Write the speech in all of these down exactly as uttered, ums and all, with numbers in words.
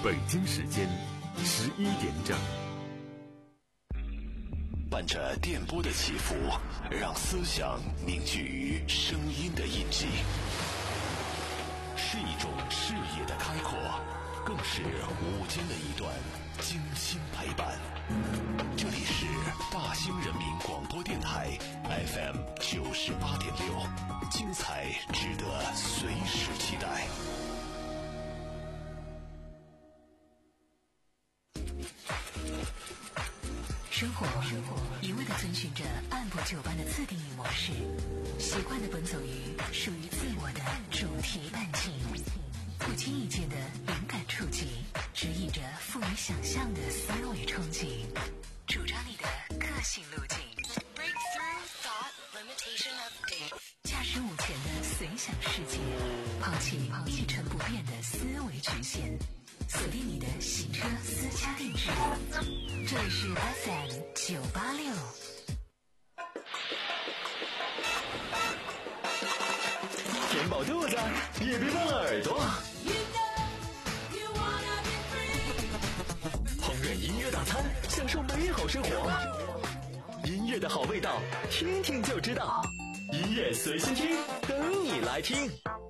北京时间十一点整。 伴着电波的起伏，让思想凝聚于声音的印记，是一种视野的开阔，更是午间的一段精心陪伴。这里是大兴人民广播电台 F M 九十八点六，精彩值得随时期待。 生活一味地遵循着按部就班的自定义模式，习惯地奔走于属于自我的主题伴境，不经意间的灵感触及，指引着富于想象的思维憧憬，主张你的个性路径。Breakthrough thought limitation update。驾驶午前的随想世界，抛弃一成不变的思维局限，锁定你的行车私家定制。这里是 F M 九八六。 填饱肚子也别忘了耳朵。烹饪音乐大餐，享受美好生活。音乐的好味道，听听就知道。音乐随心听，等你来听。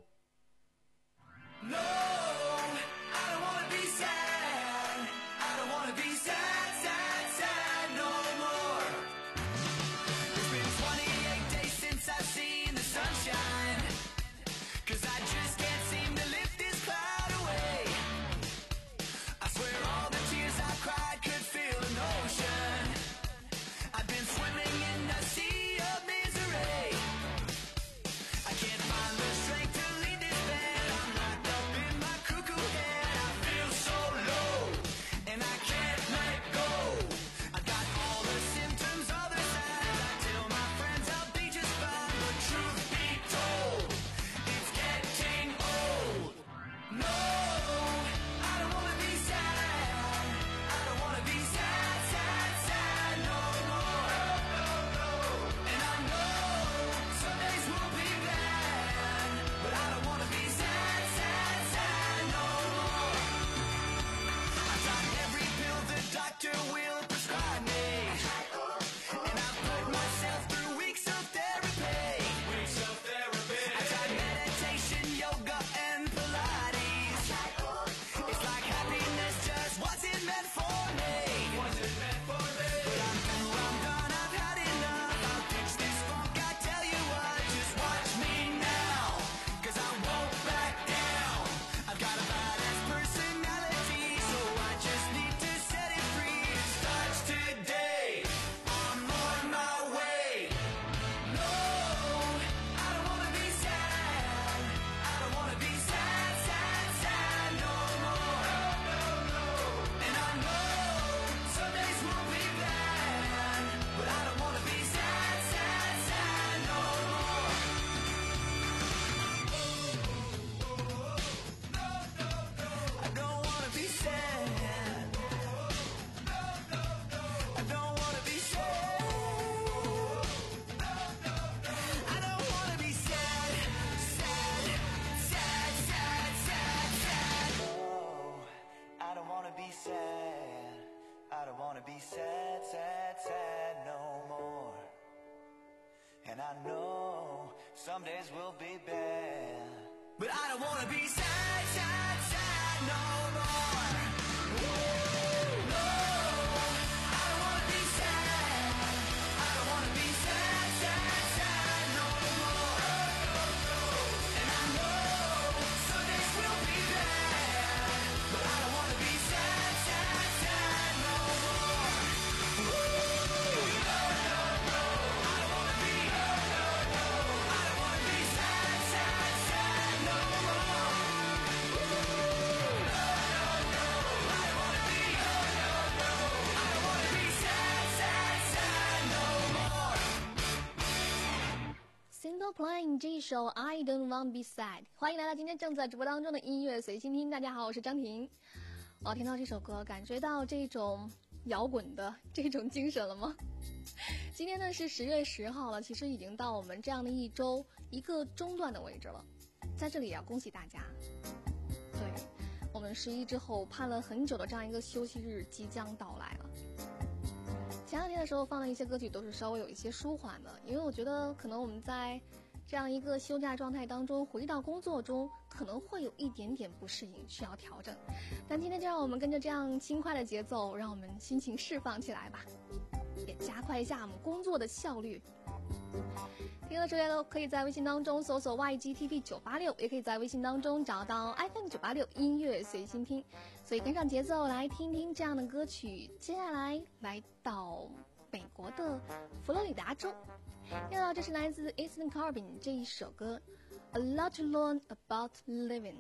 Playing 这一首 I Don't Want Be Sad， 欢迎来到今天正在直播当中的音乐随心听。大家好，我是张婷。哇，听到这首歌，感觉到这种摇滚的这种精神了吗？今天呢是十月十号了，其实已经到我们这样的一周一个中段的位置了，在这里也要恭喜大家。对，我们十一之后盼了很久的这样一个休息日即将到来了。前两天的时候放的一些歌曲都是稍微有一些舒缓的，因为我觉得可能我们在这样一个休假状态当中回到工作中可能会有一点点不适应，需要调整。但今天就让我们跟着这样轻快的节奏，让我们心情释放起来吧，也加快一下我们工作的效率。听了这些都可以在微信当中搜索 Y G T V 九八六，也可以在微信当中找到 F M 九八六音乐随心听，所以跟上节奏来听听这样的歌曲。接下来来到美国的佛罗里达州，听到这是来自 Eastern Carbon 这一首歌 A Lot to Learn About Living。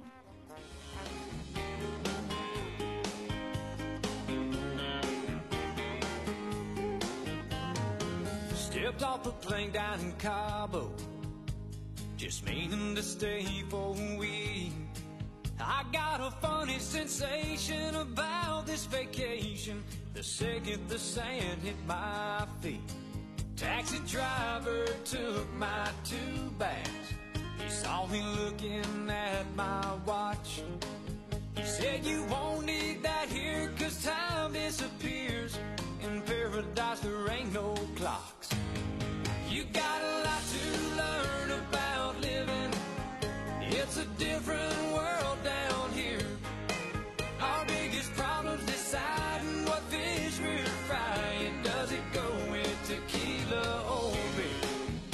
Stepped off the plane down in Cabo, just meaning to stay for a week. I got a funny sensation about this vacation the second the sand hit my feet. Taxi driver took my two bags. He saw me looking at my watch. He said, you won't need that here, 'cause time disappears. In paradise there ain't no clocks. You got a lot to learn about living. It's a different world down here. Our biggest problem's deciding what fish we're frying. Does it go with tequila or beer?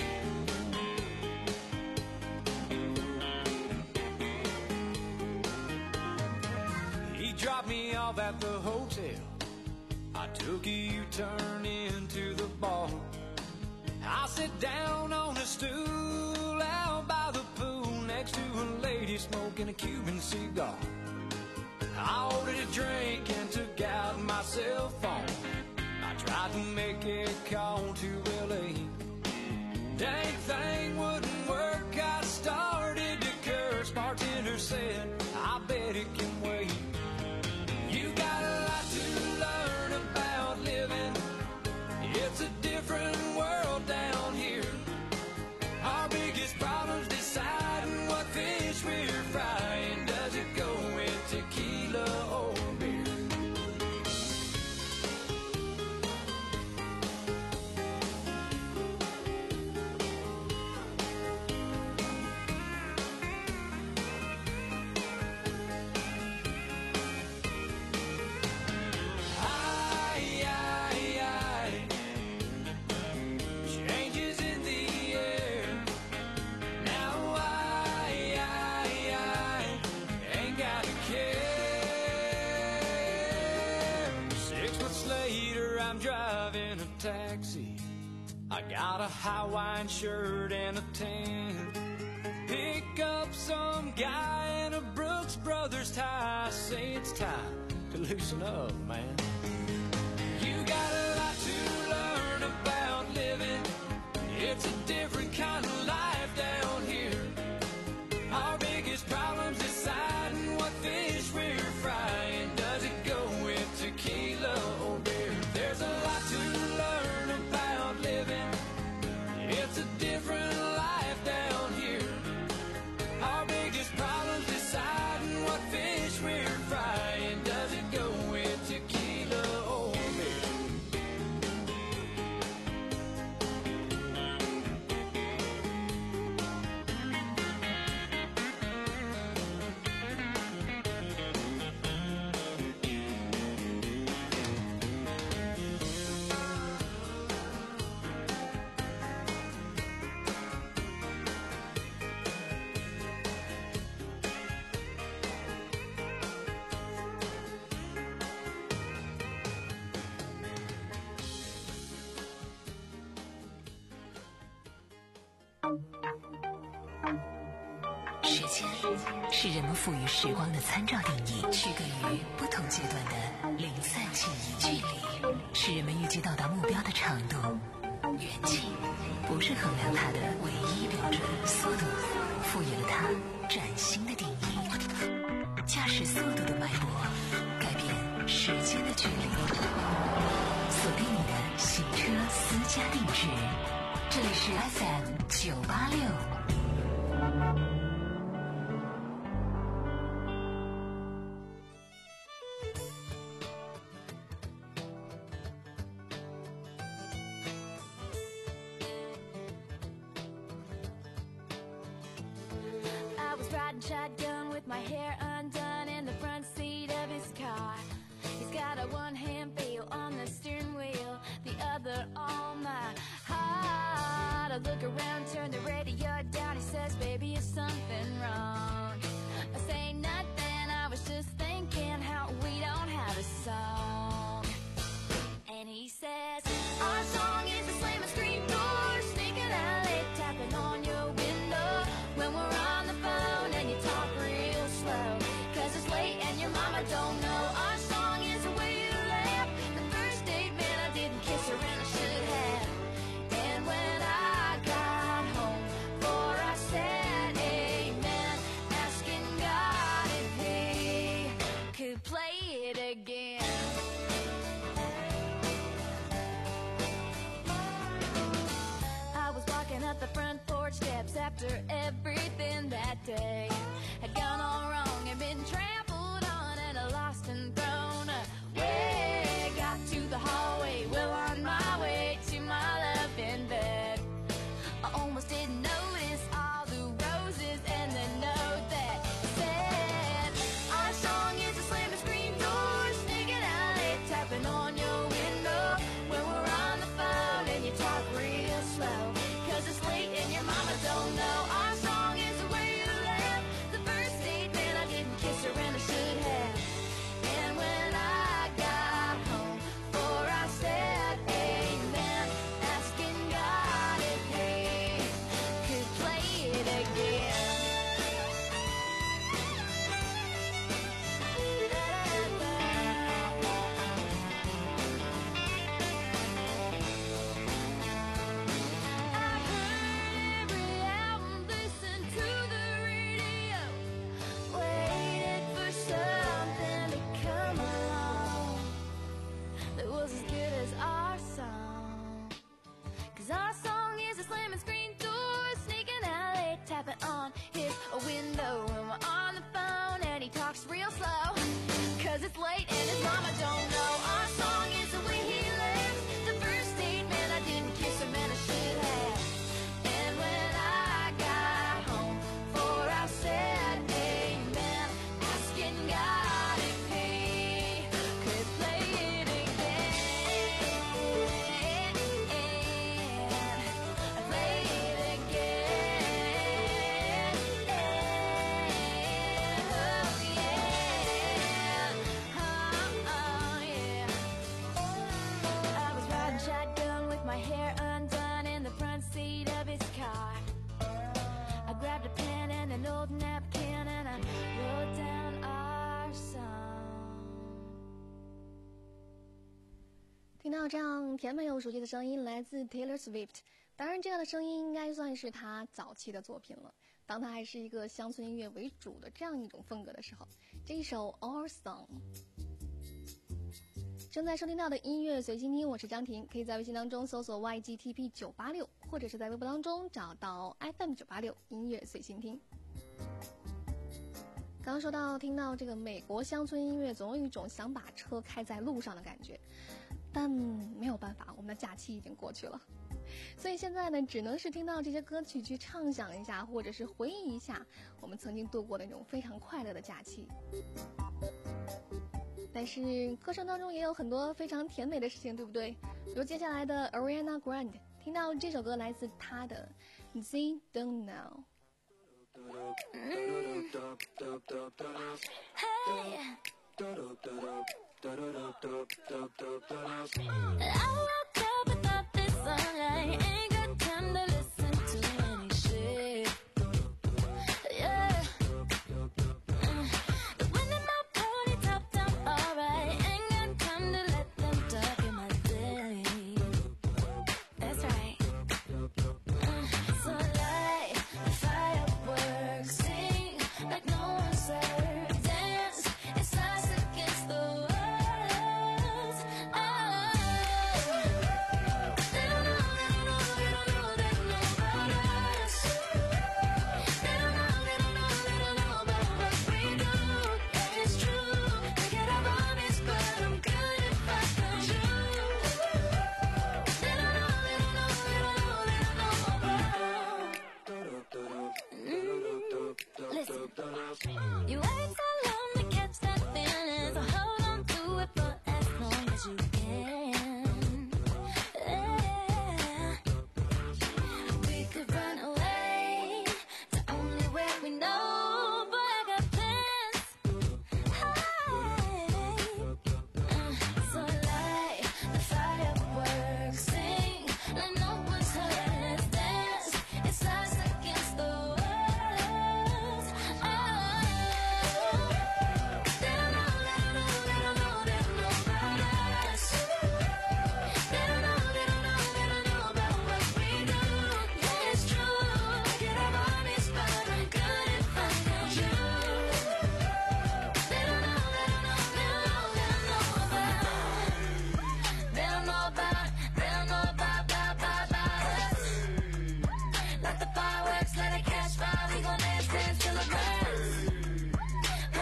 He dropped me off at the hotel. I took a U-turn into the bar. I sit down on a stool out by the pool next to a lady smoking a Cuban cigar. I ordered a drink and took out my cell phone. I tried to make a call to L A. Dang thing wouldn't work. I started to curse. Bartender said, I bet it can wait. You got a lot to learn about living. It's a different world down here. Our biggest problem's deciding what fish we're frying. Does it go with tequila or beer? Taxi, I got a Hawaiian shirt and a tan. Pick up some guy in a Brooks Brothers tie. Say it's time to loosen up, man. You got a lot to learn about living. It's a different kind of life down here. Our biggest problem's deciding what fish we're frying. Does it go with tequila or beer? There's a lot to learn about living. It's a different life down here. Our biggest problem's deciding what fish we're frying. Does it go with tequila or beer? 时间是人们赋予时光的参照定义，区隔于不同阶段的零散记忆。距离是人们预计到达目标的长度，远近不是衡量它的唯一标准。速度赋予了它崭新的定义。驾驶速度的脉搏改变时间的距离。锁定你的行车私家定制，这里是 F M 九八六。 shotgun with my hair undone in the front seat of his car. He's got a one-hand feel on the steering wheel, the other on my heart. I look around, turn the radio down. He says, baby, is something wrong? I say nothing, I was just thinking how we don't have a song. And he says, our song is a slam and scream door, sneaking out late, tapping on your window when we're on the phone and you talk real slow, cause it's late and your mama don't know. Our song is the way you laugh, the first date, man, I didn't kiss her and I should have. And when I got home, for I said amen, asking God if he could play it again. I was walking up the front porch steps after everything that day had gone all wrong and been trampled on and lost and thrown away. Got to the hallway, well on my way to my loving bed. I almost didn't notice all the roses and the note that said, our song is a slam and scream door, sneaking out late, tapping on your window when we're on the phone and you talk real slow, cause it's late and your mama don't know. Our song is the way you laugh, the first date, man, I didn't kiss her and I should have. And when I got home, for I said amen, asking God if he could play it again. I've heard every album, listened to the radio, waited for something to come along that was as good as our song. Cause our song is a slam and screen door, sneaking out late, tapping on his window when we're on the phone and he talks real slow, cause it's late and his mama don't know. Our song is the way he lives, the first date, man, I didn't kiss him and I should have. And when I got home, for I said amen, asking God if he could play it again. Play it again. Oh yeah. Oh yeah. I was riding shotgun with my hair undone in the front seat of his car. I grabbed a pen and an old napkin and I wrote down our song. 听到这样甜美又熟悉的声音，来自 Taylor Swift。当然，这样的声音应该算是她早期的作品了。当她还是一个乡村音乐为主的这样一种风格的时候，这一首 Our Song。正在收听到的音乐随心听，我是张婷，可以在微信当中搜索 Y G T P 九八六，或者是在微博当中找到 F M 九八六音乐随心听。刚刚说到听到这个美国乡村音乐，总有一种想把车开在路上的感觉，但没有办法，我们的假期已经过去了，所以现在呢，只能是听到这些歌曲去畅想一下，或者是回忆一下我们曾经度过的那种非常快乐的假期。但是歌声当中也有很多非常甜美的事情，对不对？比如接下来的 Ariana Grande， 听到这首歌来自她的 They Don't Know。 I woke up without this song, I ain't got time to listen to any shit. Yeah. The wind in my pony top down, alright. Ain't got time to let them talk in my day. That's right. So light the fireworks, sing like no one's there. Dance, it's us against the world. Oh, they don't know.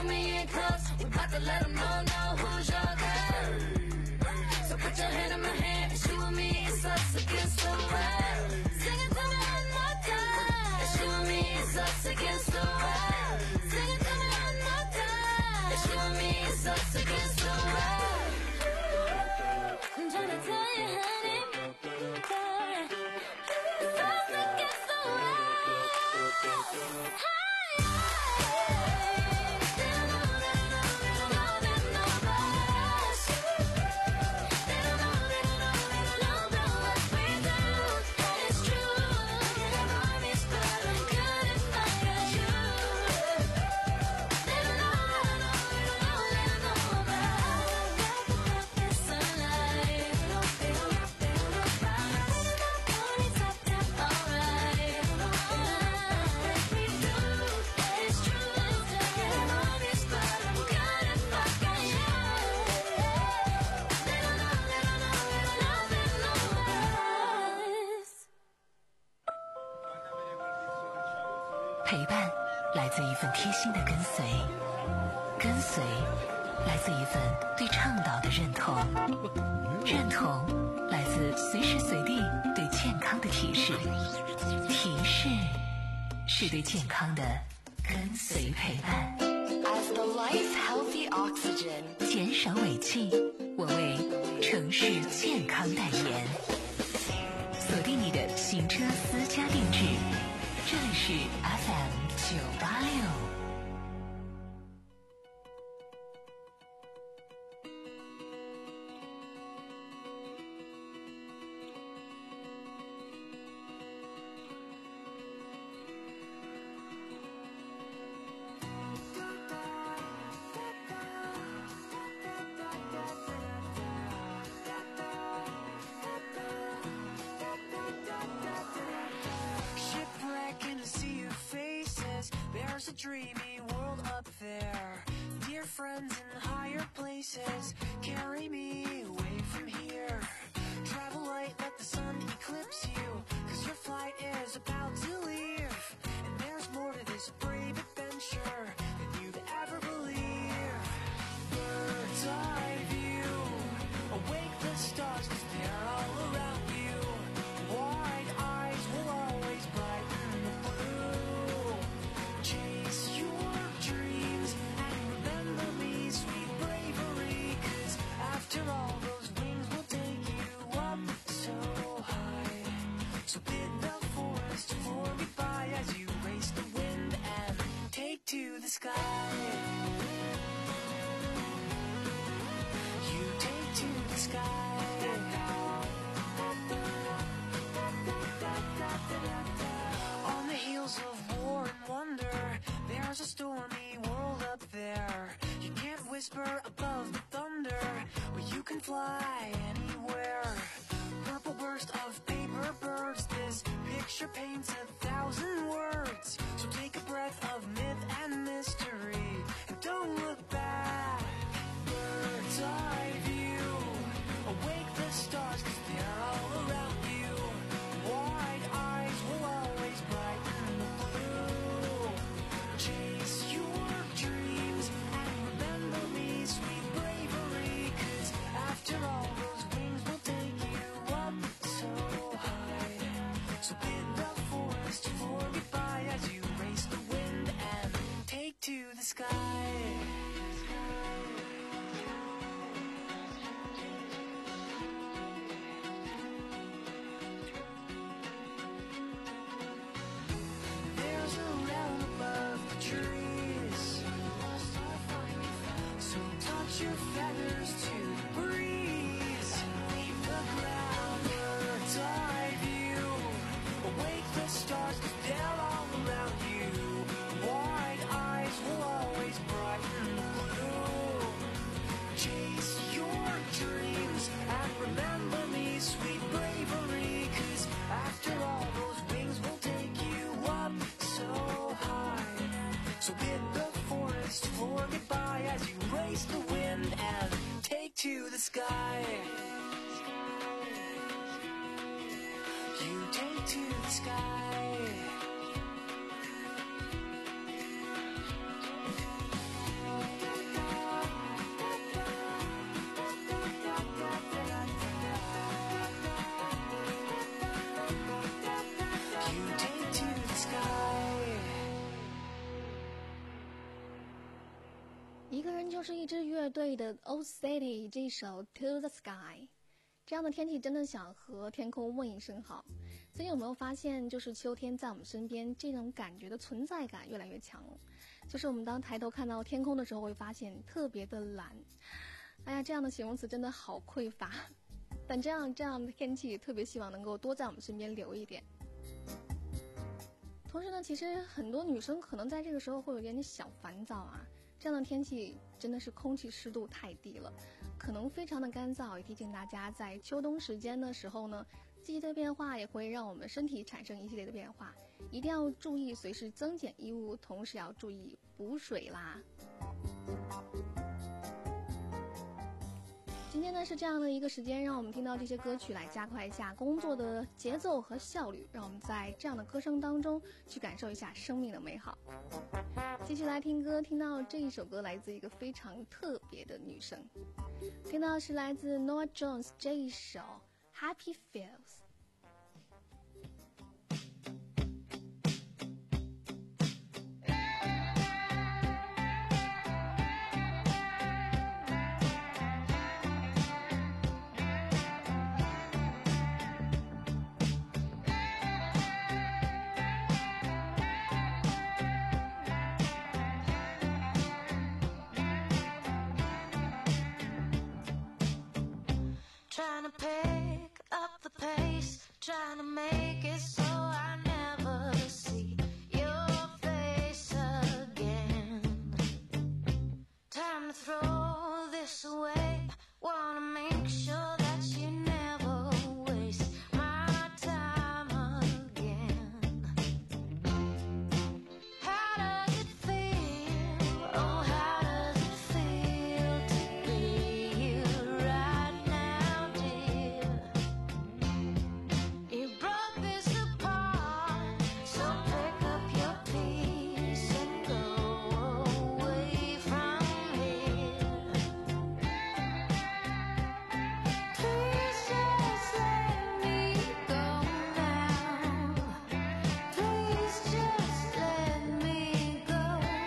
me in close. We about to let them know, know who's your girl. So put your hand in my hand, it's you and me, it's us against the world. Sing it to me one more time. It's you and me, it's us against the world. Sing it to me one more time. It's you and me, it's us against the world. I'm trying to tell you, honey, it's us against the world. 陪伴来自一份贴心的跟随，跟随来自一份对倡导的认同，认同来自随时随地对健康的提示，提示是对健康的跟随陪伴。 As the life healthy oxygen， 减少尾气，我为城市健康代言。锁定你的行车私家定制，这里是 F M 九八六。 There's a dreamy world up there. Dear friends in higher places, carry me away from here. Travel light, let the sun eclipse you, cause your flight is about to leave. And there's more to this brave adventure than you'd ever believe. Bird's eye view, awake the stars cause they're all around you. Wide eyes will always brighten the blue. Chase your dreams and remember me, sweet bravery, cause after all those wings will take you up so high. So bid the forest for goodbye as you race the wind and take to the sky. You take to the sky. On the heels of war and wonder, there's a stormy world up there. You can't whisper above the thunder, but you can fly anywhere. Purple burst of paper birds, this picture paints a thousand words. So take a breath of myth and mystery, and don't look back. Bird's eye view, awake the stars cause they're all around you. Wide eyes will always brighten the blue. Chase your dreams and remember me, sweet bravery, cause after all those wings will take you up so high. So bid the forest for goodbye as you race the wind and take to the sky. There's a realm above the trees, so touch your feathers to the breeze. Leave the ground, bird's eye view, awake the stars cause they're all around you. Wide eyes will always brighten the blue. Chase your dreams and remember me, sweet bravery, cause after all those wings will take you up so high. So bid the forest for goodbye as you race the wind and take to the sky. You take to the sky. 一个人就是一支乐队的 Old City 这首 To the Sky， 这样的天气真的想和天空问一声好。最近有没有发现，就是秋天在我们身边，这种感觉的存在感越来越强了。就是我们当抬头看到天空的时候，会发现特别的蓝。哎呀，这样的形容词真的好匮乏。但这样这样的天气，特别希望能够多在我们身边留一点。同时呢，其实很多女生可能在这个时候会有一点点小烦躁啊。这样的天气真的是空气湿度太低了，可能非常的干燥。也提醒大家，在秋冬时间的时候呢，季节的变化也会让我们身体产生一系列的变化，一定要注意随时增减衣物，同时要注意补水啦。今天呢是这样的一个时间，让我们听到这些歌曲来加快一下工作的节奏和效率，让我们在这样的歌声当中去感受一下生命的美好。继续来听歌，听到这一首歌来自一个非常特别的女生，听到是来自 Norah Jones 这一首 Happy Feels。 Trying to pick up the pace, trying to make it so I never see your face again. Time to throw this away, wanna make sure that you never waste my time again. How does it feel? Oh, how does it feel to be you right now, dear? You broke this apart, so pick up your piece and go away from here. Please just let me go now. Please just let me go.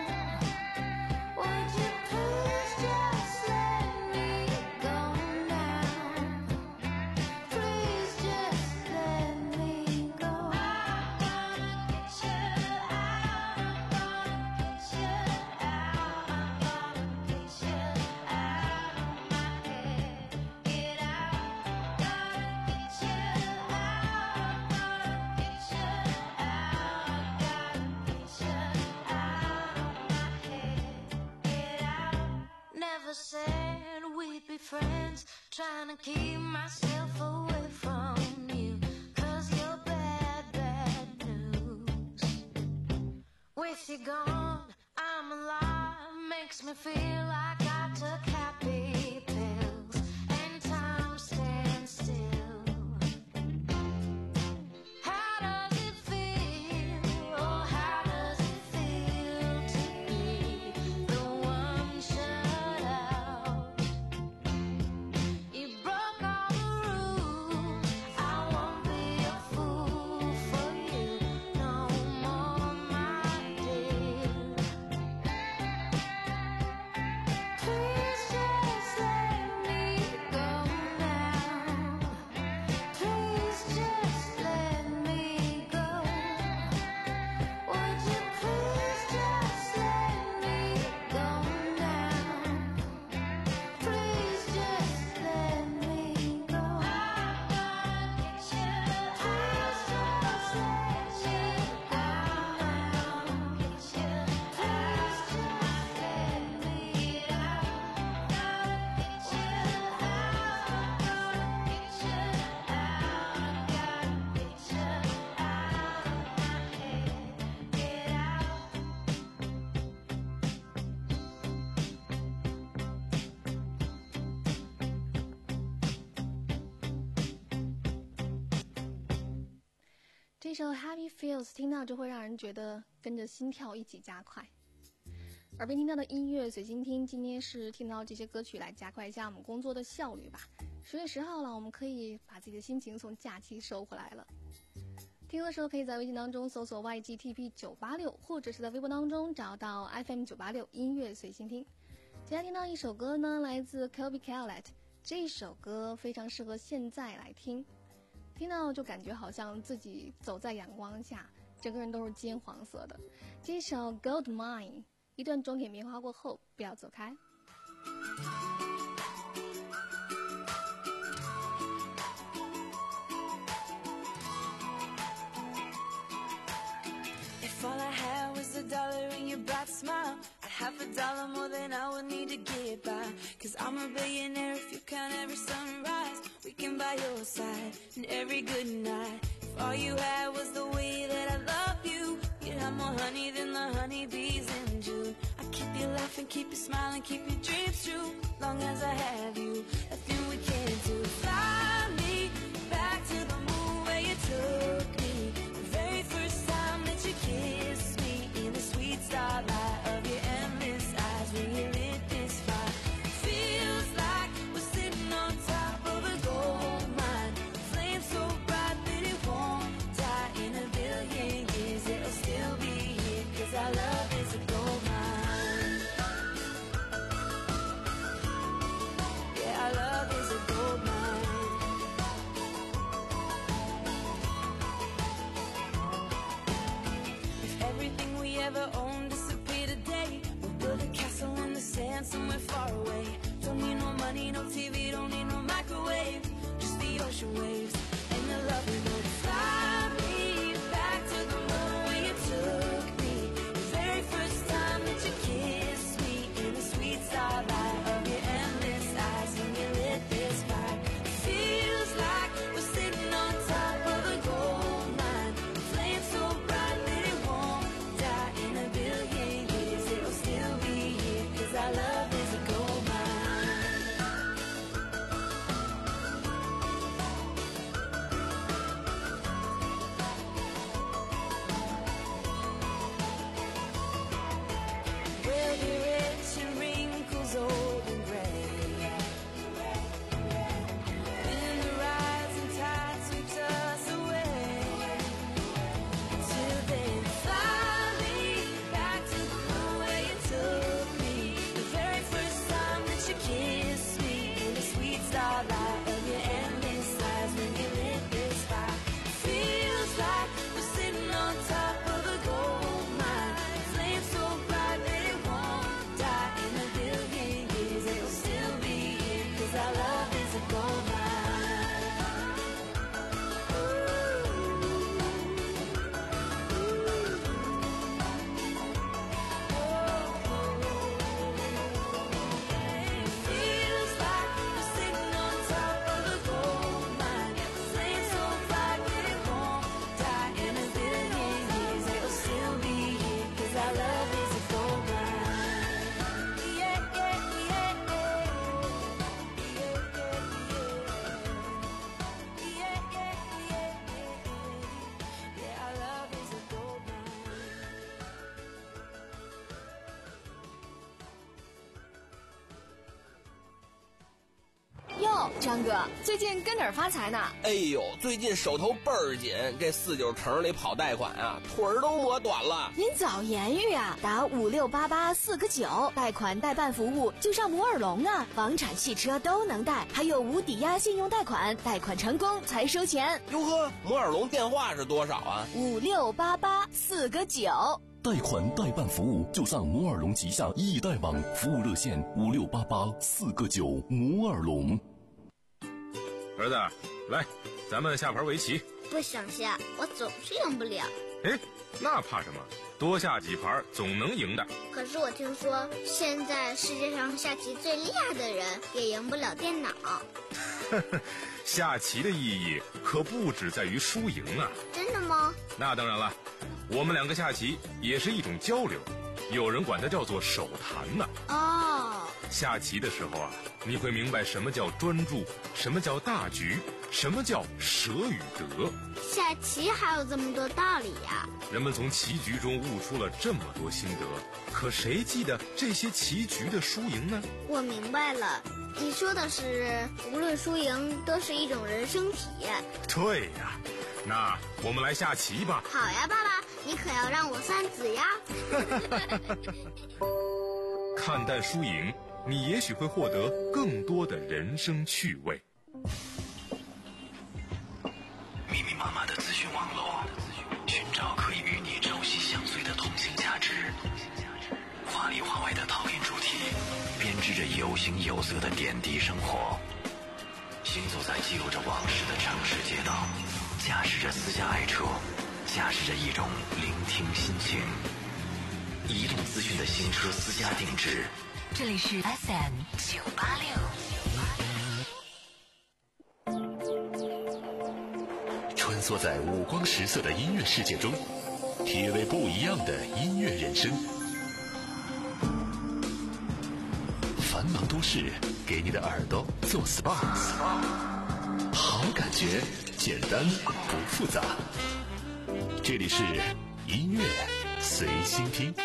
Would you please just let me go now? Please just let me go. I'm gonna get you out. I'm gonna get you out. I'm gonna get you out of my head. Get out. Gonna get you out. I'm gonna get you out. Gotta get you out of my head. Get out. Never said we'd be friends. Trying to keep myself away from you, 'cause you're bad, bad news. With you gone, I'm alive. Makes me feel like I took happy pills and time stands still. How does it feel? Oh, how does it feel to be the one shut out? You broke all the rules. I won't be a fool for you no more, my dear. Please just let me go now. Please just let me go. Would you please just let me go now? Please just let me go. I'm gonna get you out. Please just let me go now. Get you out. Please just let me out. Gotta get you out. Gonna get you out. Gotta get you out of my head. Get out. 这首 Happy Feels 听到就会让人觉得跟着心跳一起加快。耳边听到的音乐随心听，今天是听到这些歌曲来加快一下我们工作的效率吧。十月十号了，我们可以把自己的心情从假期收回来了。听的时候可以在微信当中搜索 Y G T P 九八六，或者是在微博当中找到 F M 九八六音乐随心听。 接下来听到一首歌呢，来自 Kobe Callet， 这首歌非常适合现在来听，听到就感觉好像自己走在阳光下，整个人都是金黄色的。这首 Gold Mine， 一段中铁棉花过后，不要走开。 If all I had was a dollar and your bright smile, I'd have a dollar more than I would need to get by. Cause I'm a billionaire if you count every sunrise. We can buy your side and every good night. If all you had was the way that I love you, you'd have more honey than the honeybees in June. I keep you laughing, keep you smiling, keep your dreams true. Long as I have you, nothing we can't do. Fly me back to the moon where you took me. The very first time that you kissed me in the sweet starlight of your endless eyes when you lit this fire. Feels like we're sitting on top of a gold mine. Flame so bright that it won't die. In a billion years it'll still be here, cause our love is a gold mine. Yeah, our love is a gold mine. If everything we ever owned disappeared today, we'll build a castle in the sand somewhere far away. Don't need no money, no T V, don't need no microwave. Just the ocean waves and the love we know. Fly me back to the moon where you took me. The very first time that you kissed me in the sweet starlight of your endless eyes when you lit this fire. Feels like we're sitting on top of a gold mine. Flame so bright that it won't die. In a billion years it'll still be here, cause our love is a gold mine. We'll be rich in wrinkles old and gray. When the rising tide sweeps us away. Until then, fly me back to the moon where you took me. The very first time that you kissed me in the sweet starlight of your endless eyes when you lit this fire. Feels like we're sitting on top of a gold mine. Flame so bright that it won't die. In a billion years it'll still be here, cause our love is a gold mine. Feels like we're sitting on top of a gold mine. Flame so bright that it won't die. In a billion years it'll still be here, cause our love is a gold mine. Yeah, yeah, yeah, yeah. Yeah, yeah, yeah, yeah. Yeah, our love is a gold mine. 哟，张哥，最近跟哪儿发财呢？ 哎呦，最近手头倍儿紧，这四九城里跑贷款啊，腿儿都磨短了。 您早言语啊，打五六八八四个九，贷款代办服务就上摩尔龙啊，房产、汽车都能贷，还有无抵押信用贷款，贷款成功才收钱。 哟呵，摩尔龙电话是多少啊？ 五六八八四个九。 贷款代办服务就上摩尔龙旗下易贷网，服务热线五六八八四个九。摩尔龙。 儿子，来，咱们下盘围棋。 不想下，我总是赢不了。 哎，那怕什么？多下几盘总能赢的。 可是我听说，现在世界上下棋最厉害的人也赢不了电脑。 下棋的意义可不只在于输赢啊！ 真的吗？ 那当然了，我们两个下棋也是一种交流，有人管它叫做手谈呢。 哦， 下棋的时候啊，你会明白什么叫专注，什么叫大局，什么叫舍与得。 下棋还有这么多道理呀！ 人们从棋局中悟出了这么多心得，可谁记得这些棋局的输赢呢？ 我明白了，你说的是无论输赢都是一种人生体验。 对呀，那我们来下棋吧。 好呀，爸爸，你可要让我算子呀。 看淡输赢，你也许会获得更多的人生趣味。 密密麻麻的资讯网络，寻找可以与你朝夕相随的同性价值，话里话外的讨论主题，编织着有形有色的点滴生活。行走在记录着往事的城市街道，驾驶着私家爱车，驾驶着一种聆听心情。移动资讯的新车私家定制， 这里是 F M 九八六。 穿梭在五光十色的音乐世界中，体味不一样的音乐人生。繁忙都市给你的耳朵做 S P A， 好感觉简单不复杂。这里是音乐随心听。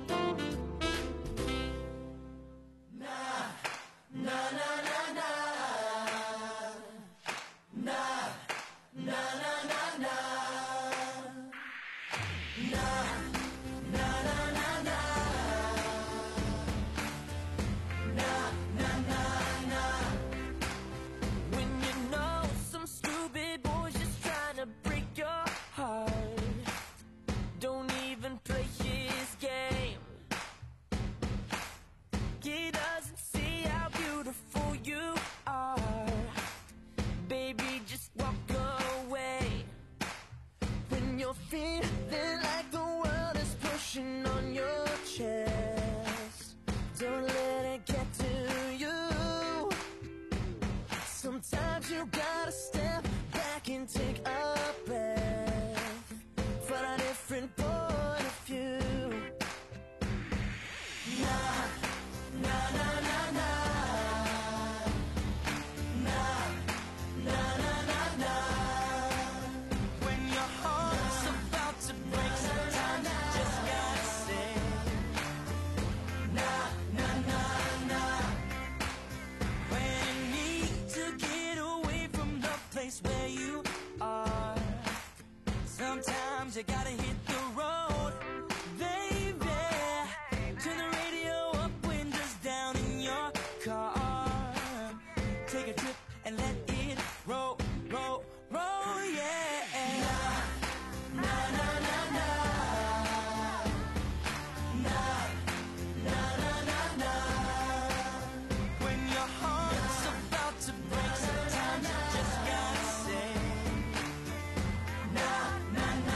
You gotta hit the road, baby. Turn the radio up, windows down in your car. Take a trip and let it roll, roll, roll, yeah. Na, na, na, na, na. Na, na, na, na, na. When your heart's about to break, sometimes you just gotta say na, na, na.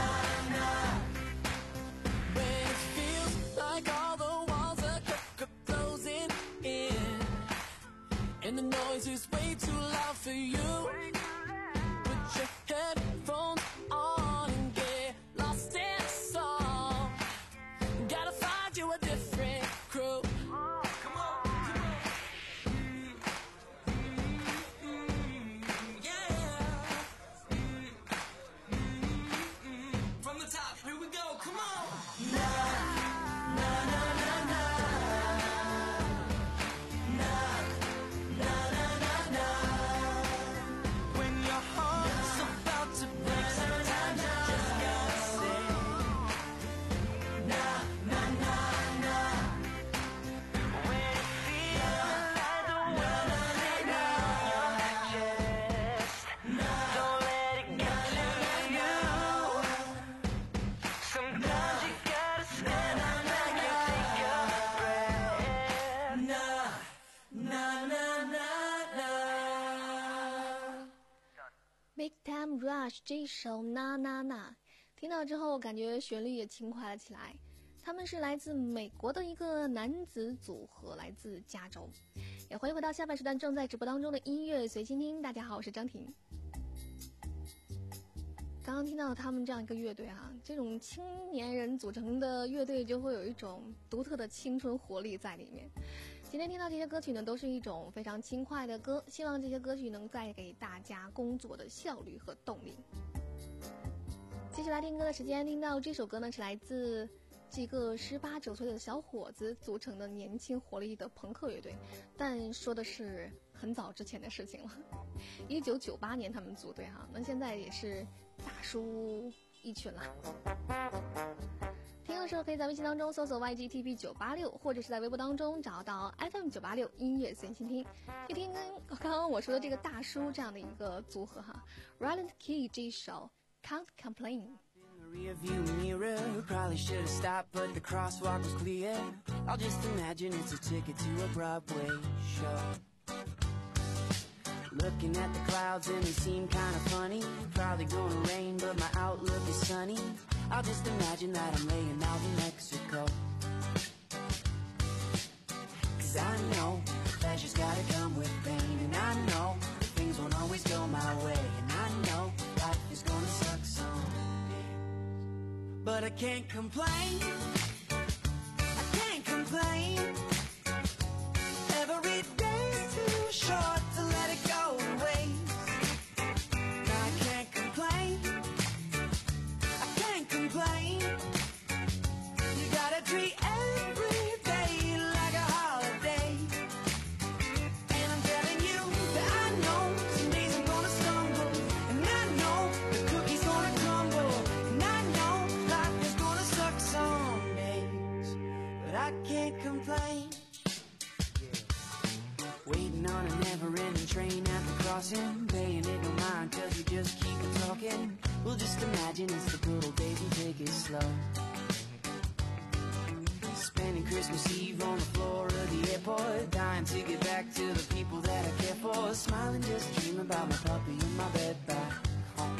And the noise is way too loud for you. Put your headphones on and get lost in the song. Gotta find you a different crew. Come on, come on. Mm, mm, mm, yeah. Mm, mm, mm. From the top, here we go. Come on. Na, na, na, na, na. Big Time Rush 这一首那那那，听到之后感觉旋律也轻快了起来。他们是来自美国的一个男子组合，来自加州。也欢迎回到下半时段正在直播当中的音乐随心听。大家好，我是张婷。刚刚听到他们这样一个乐队啊，这种青年人组成的乐队就会有一种独特的青春活力在里面。今天听到这些歌曲呢，都是一种非常轻快的歌，希望这些歌曲能带给大家工作的效率和动力。继续来听歌的时间，听到这首歌呢是来自几个十八九岁的小伙子组成的年轻活力的朋克乐队，但说的是很早之前的事情了。一九九八年他们组队哈，那现在也是大叔一群了。听的时候可以在微信当中搜索 Y G T V 九八六，或者是在微博当中找到 F M 九八六音乐随心听，去听跟刚刚我说的这个大叔这样的一个组合哈 ，Ryland Key 这一首 Can't Complain。Rearview mirror, probably should have stopped, but the crosswalk was clear. I'll just imagine it's a ticket to a Broadway show. Looking at the clouds and they seem kind of funny. Probably gonna rain, but my outlook is sunny. I'll just imagine that I'm laying out in Mexico. Cause I know pleasure's gotta come with pain, and I know things won't always go my way, and I know life is gonna suck someday. But I can't complain, I can't complain. Every day's too short to let it go to waste. Now I can't complain, I can't complain. You gotta treat every day like a holiday. And I'm telling you that I know some days I'm gonna stumble, and I know the cookie's gonna crumble, and I know life is gonna suck some days, but I can't complain. Waiting on a never-ending train at the crossing, paying it no mind cause we just keep it talking. We'll just imagine it's the good old days and take it slow. Spending Christmas Eve on the floor of the airport, dying to get back to the people that I care for. Smiling, just dream about my puppy in my bed back home.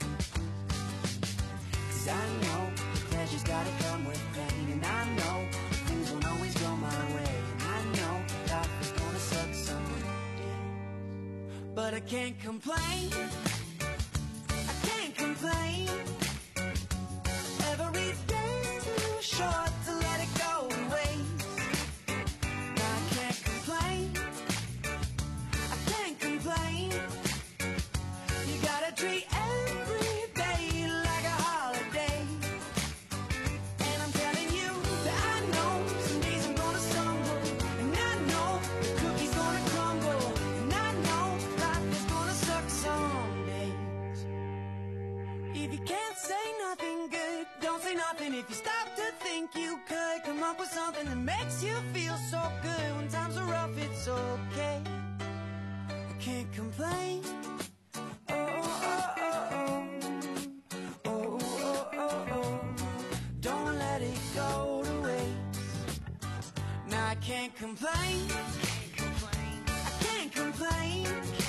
Cause I know pleasure's gotta come with pain, and I know things won't always go my way, and I know life is gonna suck someday. But I can't complain, I can't complain. Every day's too short to let it go to waste. Now I can't complain, I can't complain. You gotta treat every day like a holiday. And I'm telling you that I know some days I'm gonna stumble, and I know the cookie's gonna crumble, and I know life is gonna suck some days. If you can't say nothing good, don't say nothing. If you stop to think you could come up with something that makes you feel so good when times are rough, it's okay. I can't complain. Oh, oh, oh, oh. Oh, oh, oh, oh. Don't let it go to waste. Now I can't complain, I can't complain.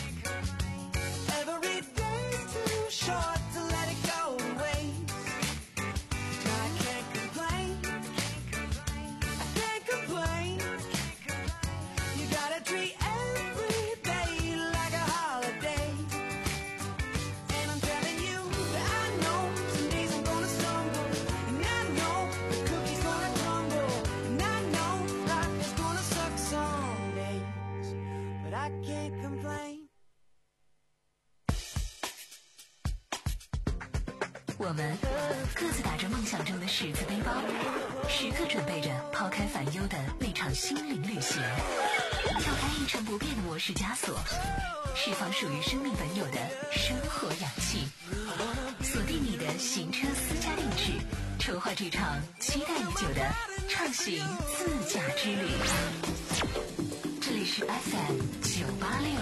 Every day's too short to let it go to waste. Now I can't complain, I can't complain. You gotta treat every day like a holiday. And I'm telling you that I know some days I'm gonna stumble, and I know the cookie's gonna crumble, and I know life is gonna suck some days, but I can't complain. 我们各自打着梦想中的十字背包，时刻准备着抛开烦忧的那场心灵旅行，跳开一成不变的模式枷锁，释放属于生命本有的生活氧气，锁定你的行车私家定制，筹划这场期待已久的畅行自驾之旅。这里是 F M 九八六。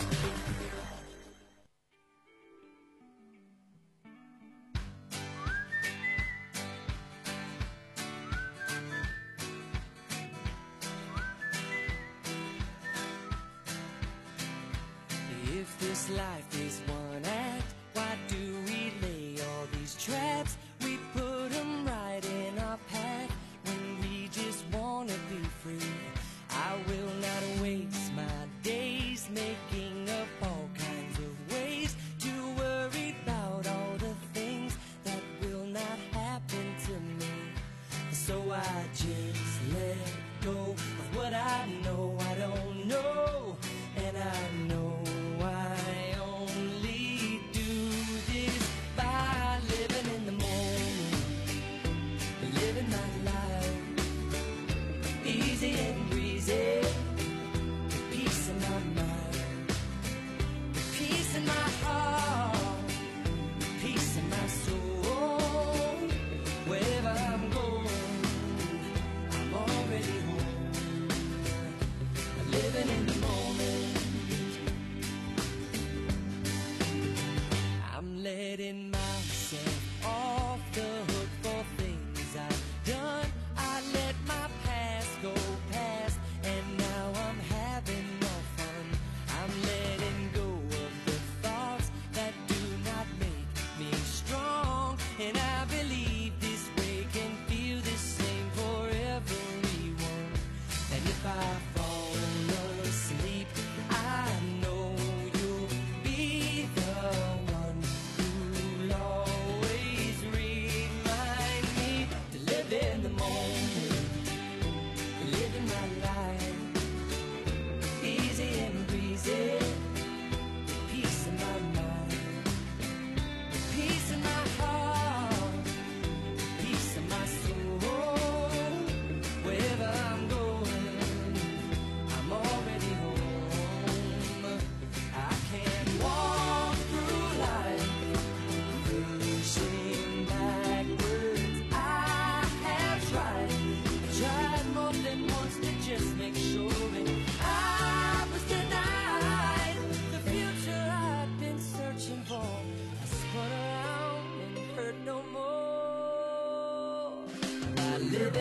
If this life is one act, why do we lay all these traps? We put them right in our path when we just wanna be free. I will not waste my days making up all kinds of ways to worry about all the things that will not happen to me. So I just let go of what I know I don't know, and I know I only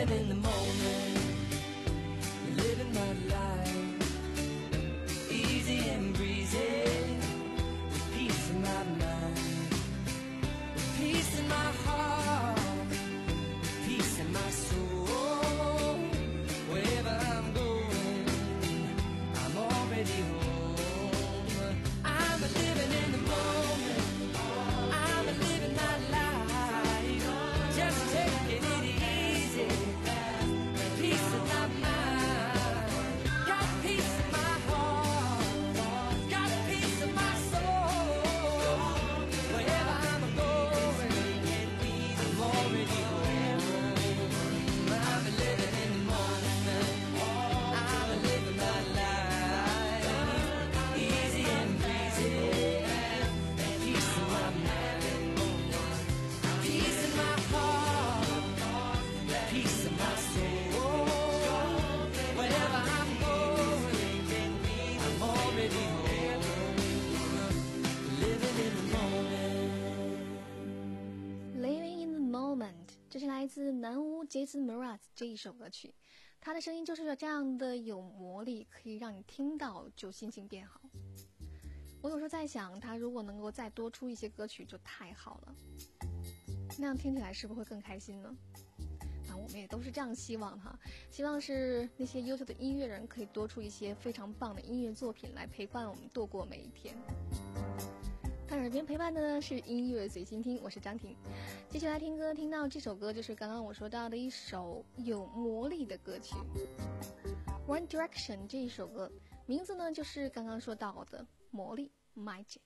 living in the moment, living my life, easy and breezy, with peace in my mind, peace in my heart, peace in my soul. Wherever I'm going, I'm already home. I'm a living in the moment, I'm a living my life, just taking it easy, peace in my mind, got peace in my heart, got peace in my soul. Wherever I'm going, I'm already home. I'm a living in the moment, I'm a living my life, easy and breezy, peace in my mind, peace in my heart, peace in my soul. Wherever I'm going, I'm already home. Living in the moment. Living in the moment， 这是来自南巫 Jason Mraz 这一首歌曲，他的声音就是这样的有魔力，可以让你听到就心情变好。我有时候在想，他如果能够再多出一些歌曲就太好了，那样听起来是不是会更开心呢？那我们也都是这样希望哈，希望是那些优秀的音乐人可以多出一些非常棒的音乐作品来陪伴我们度过每一天。他耳边陪伴的呢是音乐随心听，我是张婷。继续来听歌，听到这首歌就是刚刚我说到的一首有魔力的歌曲 One Direction 这一首歌，名字呢就是刚刚说到的魔力 Magic。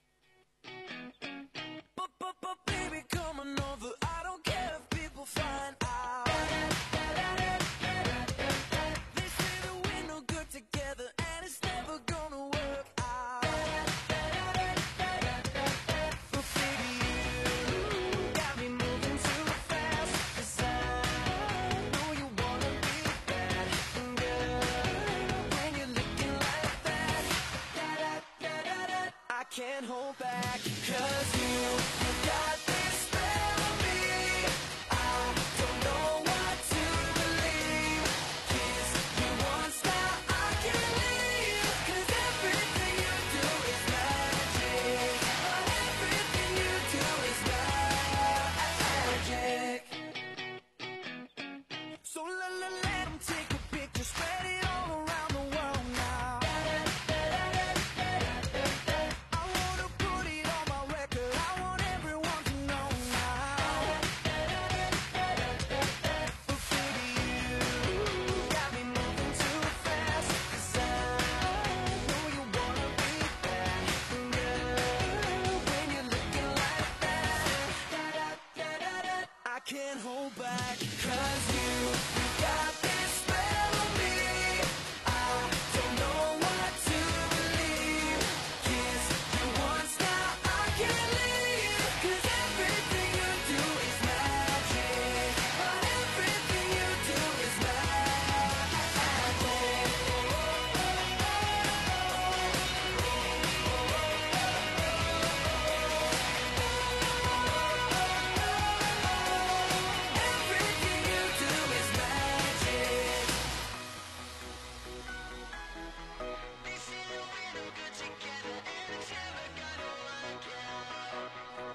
Baby, come on over. I don't care if people find out. They say that we're no good together and it's never gonna work out. But baby, you got me moving too fast, 'cause I know you wanna be bad, girl. When you're looking like that, I can't hold back, 'cause you, you got this spell on me. I don't know what to believe. Kiss you once, now I can't leave. 'Cause everything you do is magic. But everything you do is magic. So let, let, let 'em take a picture, spread it all around the world now. I wanna put it on my record, I want everyone to know now. But baby, you got me moving too fast, 'cause I know you wanna be bad, girl. When you're looking like that, I can't hold back, 'cause you, you got this spell on me. I don't know what to believe. Kiss you once, now I can't leave. 'Cause everything you do is magic. But everything you do is Everything you do is magic. They say that we're no good together and it's never gonna work out.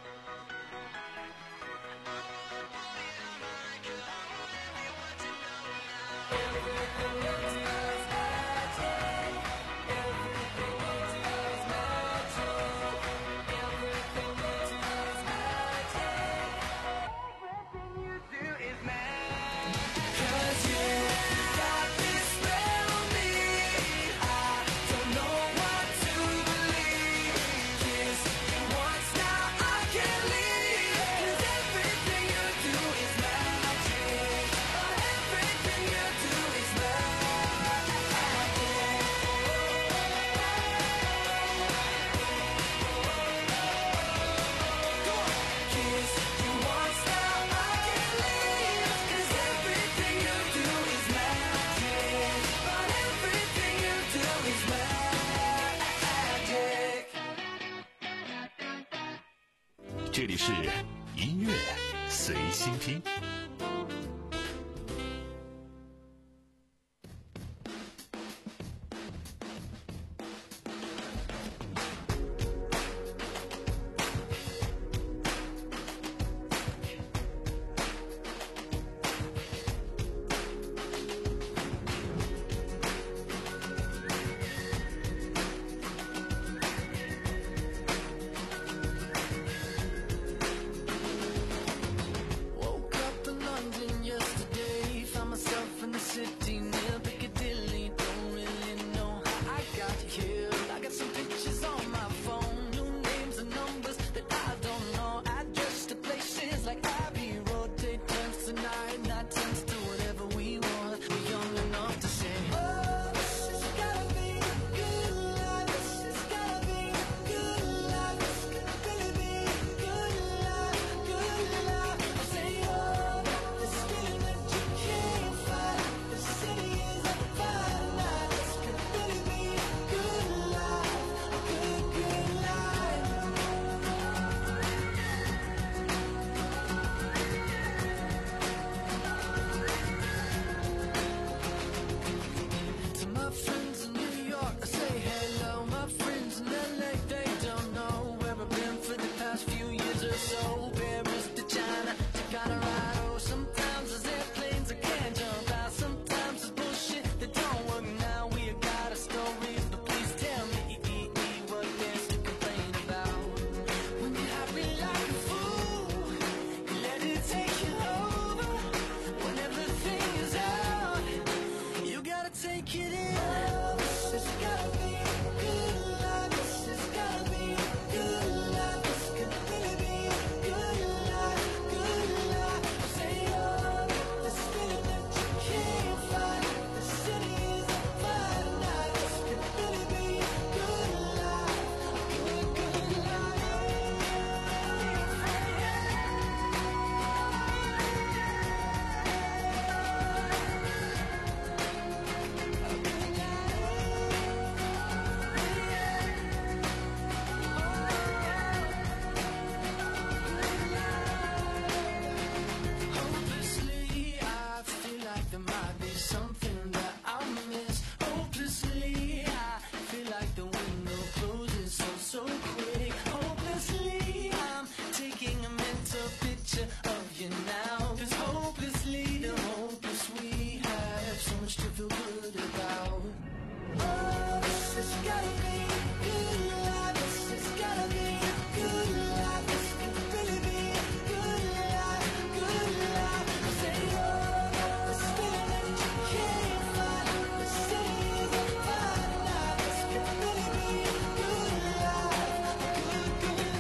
I wanna put it on my record, I want everyone to know now. Everything you do is magic. Everything you do is magic. Everything you do is magic. Everything you do is magic. 'Cause you got this spell on me. I don't know what to believe. Kiss you once, now I can't leave. 'Cause everything you do is magic. But everything you do is magic. Kiss you once, now I can't leave. 'Cause everything you do is magic. But everything you do is magic. 这里是音乐随心听。 York, I say hello. My friends in L A, they don't know where I've been for the past few years or so. Paris to China to Colorado. Sometimes there's airplanes I can't jump out. Sometimes there's bullshit that don't work. Now we got a story, but please tell me what there's to complain about. When you're happy like a fool, you let it take you over. When everything is out, you gotta take it in. This has gotta be a good life. This has gotta be a good life. This could really be a good life, good life. Say oh, this feeling that you can't find. The city is a fine night. This could really be a good life, a good, good life. Hopelessly, I feel like there might be something that I'll miss. Hopelessly, I feel like the window closes so, so quick. Hopelessly, I'm taking a mental picture of you now. 'Cause hopelessly, the hopeless we have so much to feel good about. Oh, this has gotta be a good life. This has gotta be a good life. This could really be a good life, good life. Say oh, this feeling that you can't find. The city is a fine night. This could really be a good life, a good, good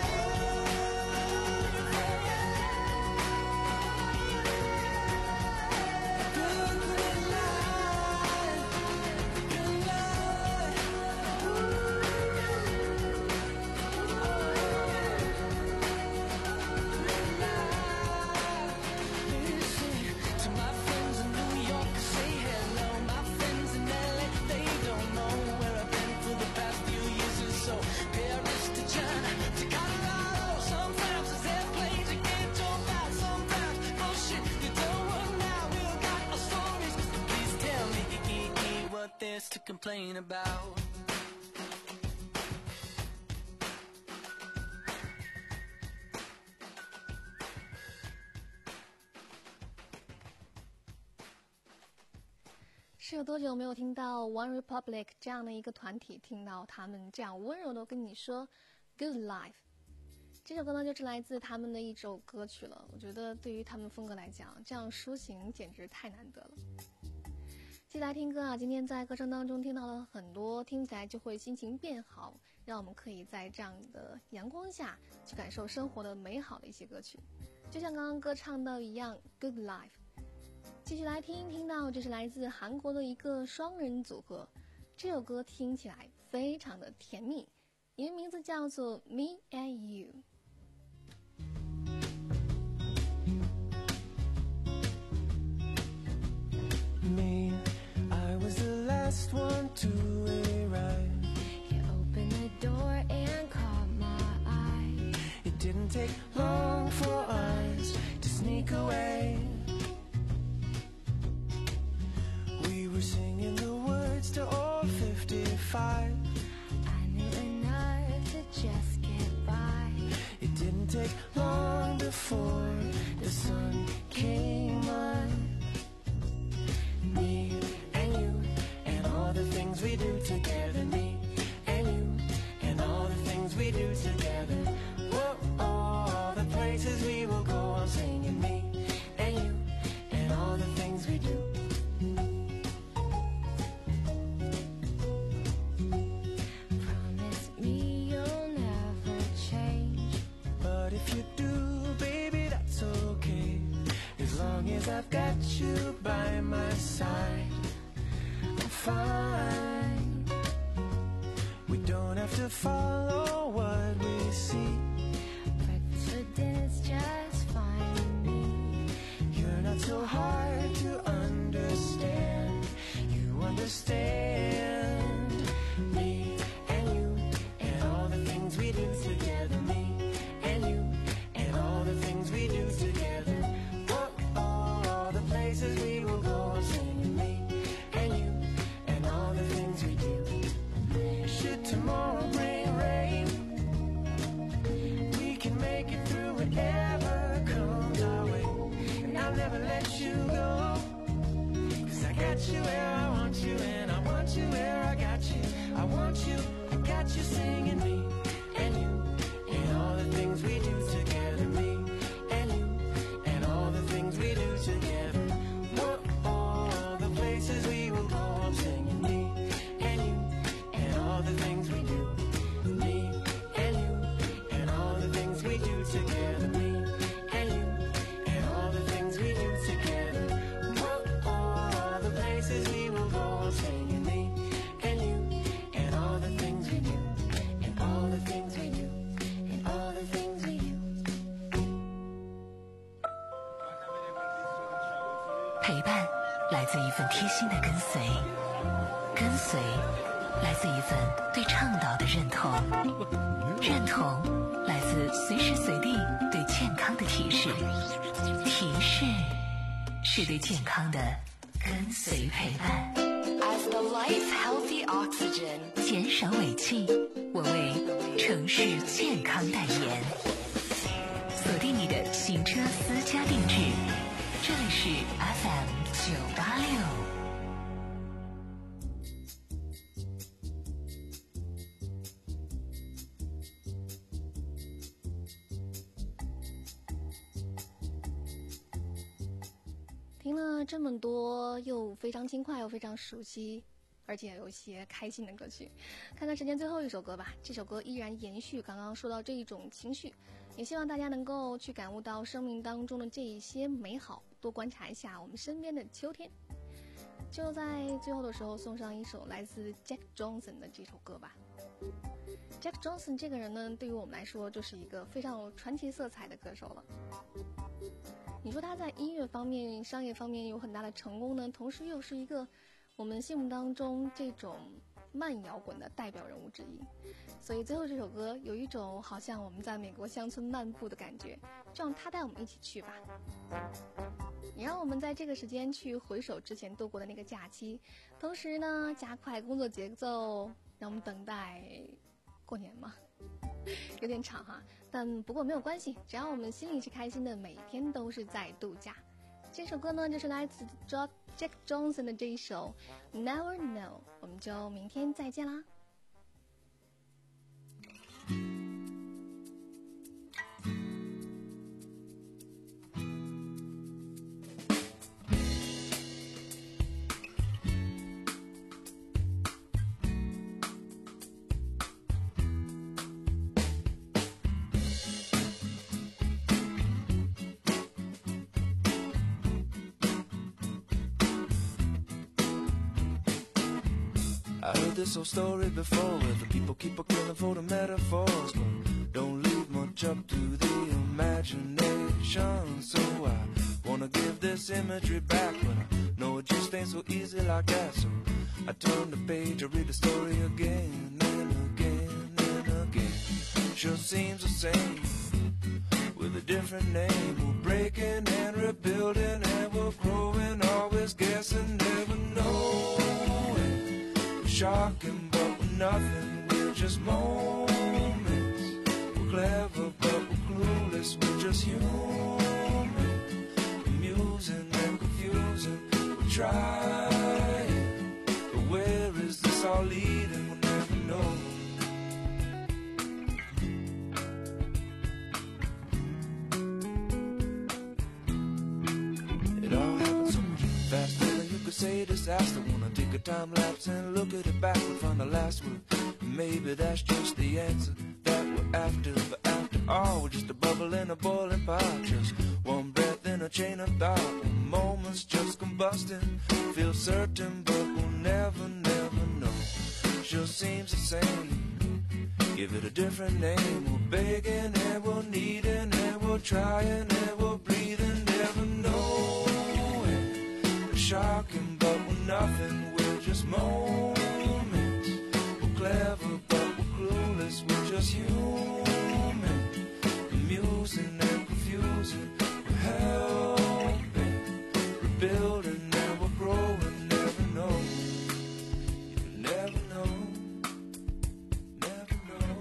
to my friends in New York, I say hello. My friends in L A, they don't know where I've been for the past few years or so. Paris to China to Colorado. Sometimes there's airplanes you can't jump out. Sometimes bullshit you don't work now. We all got our stories. Please tell me what there's to complain about. 是有多久没有听到 One Republic 这样的一个团体，听到他们这样温柔的跟你说 Good Life。这首歌呢，就是来自他们的一首歌曲了。我觉得对于他们风格来讲，这样抒情简直太难得了。继续来听歌啊，今天在歌声当中听到了很多听起来就会心情变好，让我们可以在这样的阳光下去感受生活的美好的一些歌曲，就像刚刚歌唱到一样 Good Life。继续来听，听到这是来自韩国的一个双人组合，这首歌听起来非常的甜蜜，因为名字叫做 Me and You。 Me, I was the last one to arrive. You opened the door and caught my eye. It didn't take long for us to sneak away. We were singing the words to all fifty-five. I knew enough to just get by. It didn't take long before the sun came up. Me and you and all the things we do together. Me and you and all the things we do together. Whoa, all the places we will go on singing. Me and you and all the things we do. Promise me you'll never change. But if you do, baby, that's okay. As long as I've got you by my side, I'm fine. We don't have to follow what we see. Breakfast for dinner's just fine with me. You're not so hard to understand. You understand me and you and all the things we do together. Me and you and all the things we do together. Oh, oh, all the places we will go singing. Me and you and all the things we do. 自一份贴心的跟随，跟随来自一份对倡导的认同，认同来自随时随地对健康的提示，提示是对健康的跟随陪伴。 As the life healthy oxygen， 减少尾气，我为城市健康代言。锁定你的行车私家定制，这里是 F M 九八六。 听了这么多又非常轻快又非常熟悉而且有些开心的歌曲，看看时间最后一首歌吧。这首歌依然延续刚刚说到这一种情绪，也希望大家能够去感悟到生命当中的这一些美好，多观察一下我们身边的秋天。就在最后的时候送上一首来自 Jack Johnson 的这首歌吧。Jack Johnson 这个人呢，对于我们来说就是一个非常有传奇色彩的歌手了。你说他在音乐方面、商业方面有很大的成功呢，同时又是一个我们心目当中这种慢摇滚的代表人物之一。所以最后这首歌有一种好像我们在美国乡村漫步的感觉，就让他带我们一起去吧。也让我们在这个时间去回首之前度过的那个假期，同时呢加快工作节奏，让我们等待过年嘛。有点长哈，但不过没有关系，只要我们心里是开心的，每天都是在度假。这首歌呢就是来自 Jack Johnson 的这一首 Never Know， 我们就明天再见啦。 I heard this old story before, where the people keep a killing for the metaphors, but don't leave much up to the imagination. So I wanna give this imagery back, but I know it just ain't so easy like that. So I turn the page, I read the story again and again and again. Sure seems the same, with a different name. We're breaking and rebuilding, and we're growing, always guessing, never knowing. Shocking, but we're nothing, we're just moments. We're clever, but we're clueless, we're just human. Amusing and confusing, we're trying, but where is this all leading, we'll never know. It all happens so much faster than you could say disaster. Wanna take a time lapse and look at it backward from the last word. Maybe that's just the answer that we're after. But after all, we're just a bubble in a boiling pot, just one breath in a chain of thought. One moment's just combusting, feel certain, but we'll never, never know. Sure seems the same, give it a different name. We're begging and we're needing and we're trying and we're breathing, never knowing. We're shocking, but we're nothing, we're just moments. We're clever, but we're clueless, we're just human. Amusing and confusing, we're helping, rebuilding and we're growing, never know. You never know, never know,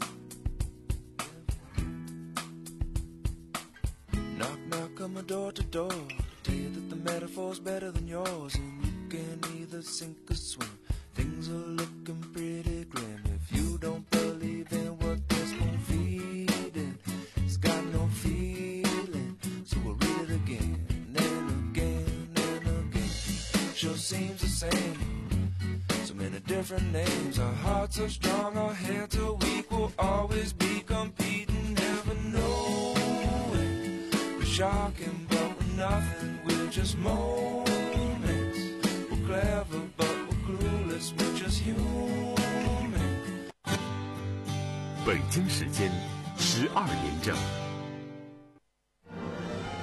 never. Knock, knock on my door to door, tell you that the metaphor's better than yours, and you can either sink or swim. Things are looking pretty grim if you don't believe in what this won't feed in. It's got no feeling, so we'll read it again and again and again. Sure seems the same, so many different names. Our hearts are strong, our heads are weak, we'll always be competing, never knowing. We're shocking, but we're nothing, we're just moments. We're clever, but we're clueless, we're just human. 北京时间十二点整。